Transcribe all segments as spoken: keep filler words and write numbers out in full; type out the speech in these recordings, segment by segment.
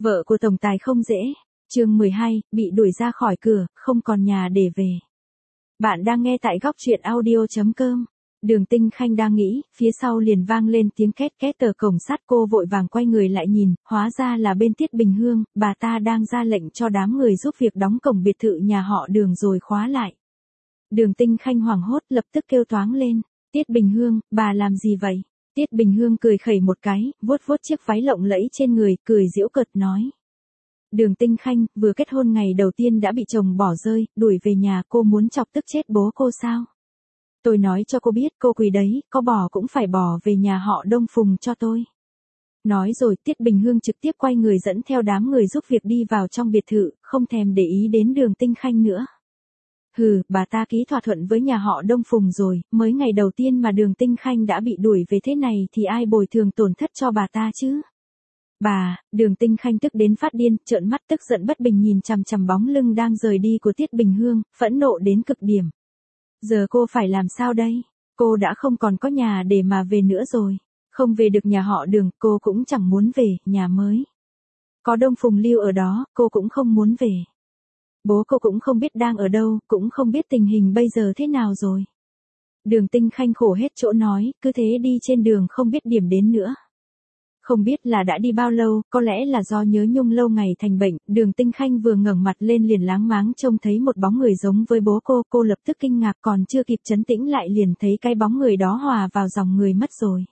Vợ của tổng tài không dễ. Chương mười hai, bị đuổi ra khỏi cửa, không còn nhà để về. Bạn đang nghe tại góc truyện audio chấm com. Đường Tinh Khanh đang nghĩ, phía sau liền vang lên tiếng két két tờ cổng sắt, cô vội vàng quay người lại nhìn, hóa ra là bên Tiết Bình Hương, bà ta đang ra lệnh cho đám người giúp việc đóng cổng biệt thự nhà họ Đường rồi khóa lại. Đường Tinh Khanh hoảng hốt lập tức kêu toáng lên, Tiết Bình Hương, bà làm gì vậy? Tiết Bình Hương cười khẩy một cái, vuốt vuốt chiếc váy lộng lẫy trên người, cười giễu cợt nói. Đường Tinh Khanh, vừa kết hôn ngày đầu tiên đã bị chồng bỏ rơi, đuổi về nhà, cô muốn chọc tức chết bố cô sao? Tôi nói cho cô biết, cô quỳ đấy, có bỏ cũng phải bỏ về nhà họ Đông Phùng cho tôi. Nói rồi Tiết Bình Hương trực tiếp quay người dẫn theo đám người giúp việc đi vào trong biệt thự, không thèm để ý đến Đường Tinh Khanh nữa. Hừ, bà ta ký thỏa thuận với nhà họ Đông Phùng rồi, mới ngày đầu tiên mà Đường Tinh Khanh đã bị đuổi về thế này thì ai bồi thường tổn thất cho bà ta chứ? Bà, Đường Tinh Khanh tức đến phát điên, trợn mắt tức giận bất bình nhìn chằm chằm bóng lưng đang rời đi của Tiết Bình Hương, phẫn nộ đến cực điểm. Giờ cô phải làm sao đây? Cô đã không còn có nhà để mà về nữa rồi. Không về được nhà họ Đường, cô cũng chẳng muốn về, nhà mới. Có Đông Phùng lưu ở đó, cô cũng không muốn về. Bố cô cũng không biết đang ở đâu, cũng không biết tình hình bây giờ thế nào rồi. Đường Tinh Khanh khổ hết chỗ nói, cứ thế đi trên đường không biết điểm đến nữa. Không biết là đã đi bao lâu, có lẽ là do nhớ nhung lâu ngày thành bệnh, Đường Tinh Khanh vừa ngẩng mặt lên liền láng máng trông thấy một bóng người giống với bố cô, cô lập tức kinh ngạc còn chưa kịp trấn tĩnh lại liền thấy cái bóng người đó hòa vào dòng người mất rồi.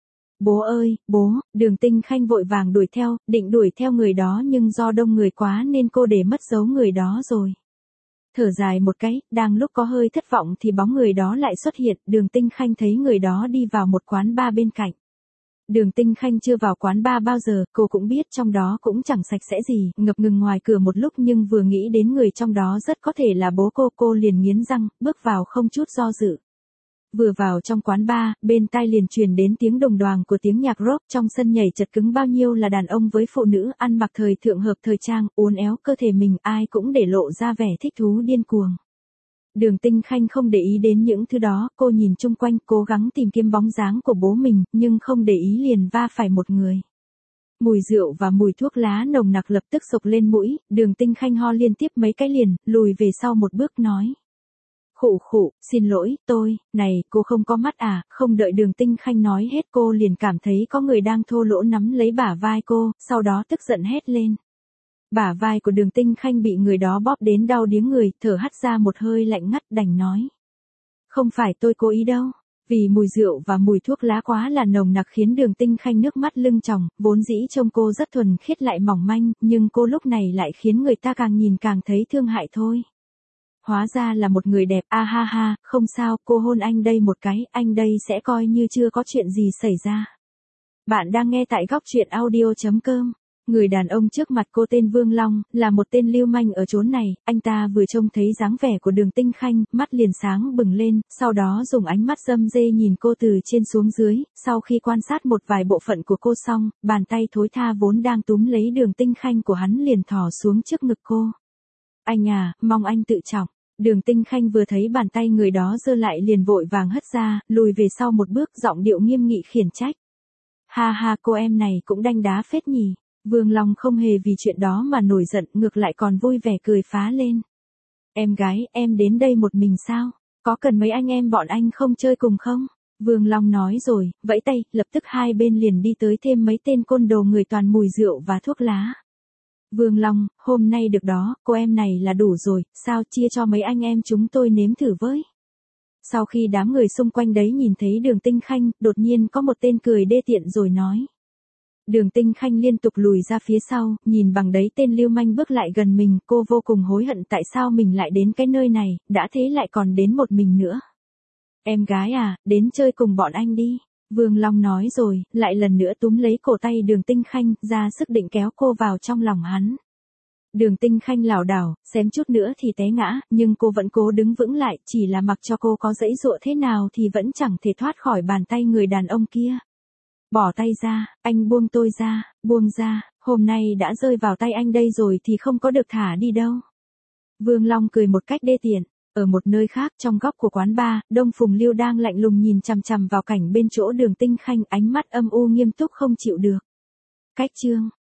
Bố ơi, bố, Đường Tinh Khanh vội vàng đuổi theo, định đuổi theo người đó nhưng do đông người quá nên cô để mất dấu người đó rồi. Thở dài một cái, đang lúc có hơi thất vọng thì bóng người đó lại xuất hiện, Đường Tinh Khanh thấy người đó đi vào một quán bar bên cạnh. Đường Tinh Khanh chưa vào quán bar bao giờ, cô cũng biết trong đó cũng chẳng sạch sẽ gì, ngập ngừng ngoài cửa một lúc nhưng vừa nghĩ đến người trong đó rất có thể là bố cô, cô liền nghiến răng, bước vào không chút do dự. Vừa vào trong quán bar, bên tai liền truyền đến tiếng đồng đoàng của tiếng nhạc rock, trong sân nhảy chật cứng bao nhiêu là đàn ông với phụ nữ ăn mặc thời thượng hợp thời trang, uốn éo cơ thể mình, ai cũng để lộ ra vẻ thích thú điên cuồng. Đường Tinh Khanh không để ý đến những thứ đó, cô nhìn chung quanh, cố gắng tìm kiếm bóng dáng của bố mình, nhưng không để ý liền va phải một người. Mùi rượu và mùi thuốc lá nồng nặc lập tức sộc lên mũi, Đường Tinh Khanh ho liên tiếp mấy cái liền, lùi về sau một bước nói. Khụ khụ, xin lỗi, tôi, này, cô không có mắt à, không đợi Đường Tinh Khanh nói hết cô liền cảm thấy có người đang thô lỗ nắm lấy bả vai cô, sau đó tức giận hét lên. Bả vai của Đường Tinh Khanh bị người đó bóp đến đau điếng người, thở hắt ra một hơi lạnh ngắt đành nói. Không phải tôi cố ý đâu, vì mùi rượu và mùi thuốc lá quá là nồng nặc khiến Đường Tinh Khanh nước mắt lưng tròng, vốn dĩ trông cô rất thuần khiết lại mỏng manh, nhưng cô lúc này lại khiến người ta càng nhìn càng thấy thương hại thôi. Hóa ra là một người đẹp, a ha ha, không sao, cô hôn anh đây một cái, anh đây sẽ coi như chưa có chuyện gì xảy ra. Bạn đang nghe tại góc truyện audio chấm com. Người đàn ông trước mặt cô tên Vương Long, là một tên lưu manh ở chốn này, anh ta vừa trông thấy dáng vẻ của Đường Tinh Khanh, mắt liền sáng bừng lên, sau đó dùng ánh mắt râm rê nhìn cô từ trên xuống dưới, sau khi quan sát một vài bộ phận của cô xong, bàn tay thối tha vốn đang túm lấy Đường Tinh Khanh của hắn liền thò xuống trước ngực cô. Anh à, mong anh tự trọng. Đường Tinh Khanh vừa thấy bàn tay người đó giơ lại liền vội vàng hất ra, lùi về sau một bước, giọng điệu nghiêm nghị khiển trách. Ha ha, cô em này cũng đanh đá phết nhỉ. Vương Long không hề vì chuyện đó mà nổi giận, ngược lại còn vui vẻ cười phá lên. Em gái, em đến đây một mình sao? Có cần mấy anh em bọn anh không chơi cùng không? Vương Long nói rồi, vẫy tay, lập tức hai bên liền đi tới thêm mấy tên côn đồ người toàn mùi rượu và thuốc lá. Vương Long, hôm nay được đó, cô em này là đủ rồi, sao chia cho mấy anh em chúng tôi nếm thử với. Sau khi đám người xung quanh đấy nhìn thấy Đường Tinh Khanh, đột nhiên có một tên cười đê tiện rồi nói. Đường Tinh Khanh liên tục lùi ra phía sau, nhìn bằng đấy tên lưu manh bước lại gần mình, cô vô cùng hối hận tại sao mình lại đến cái nơi này, đã thế lại còn đến một mình nữa. Em gái à, đến chơi cùng bọn anh đi. Vương Long nói rồi, lại lần nữa túm lấy cổ tay Đường Tinh Khanh, ra sức định kéo cô vào trong lòng hắn. Đường Tinh Khanh lảo đảo, xém chút nữa thì té ngã, nhưng cô vẫn cố đứng vững lại, chỉ là mặc cho cô có giãy giụa thế nào thì vẫn chẳng thể thoát khỏi bàn tay người đàn ông kia. Bỏ tay ra, anh buông tôi ra, buông ra, hôm nay đã rơi vào tay anh đây rồi thì không có được thả đi đâu. Vương Long cười một cách đê tiện. Ở một nơi khác trong góc của quán bar, Đông Phùng Lưu đang lạnh lùng nhìn chằm chằm vào cảnh bên chỗ Đường Tinh Khanh, ánh mắt âm u nghiêm túc không chịu được. Cách chương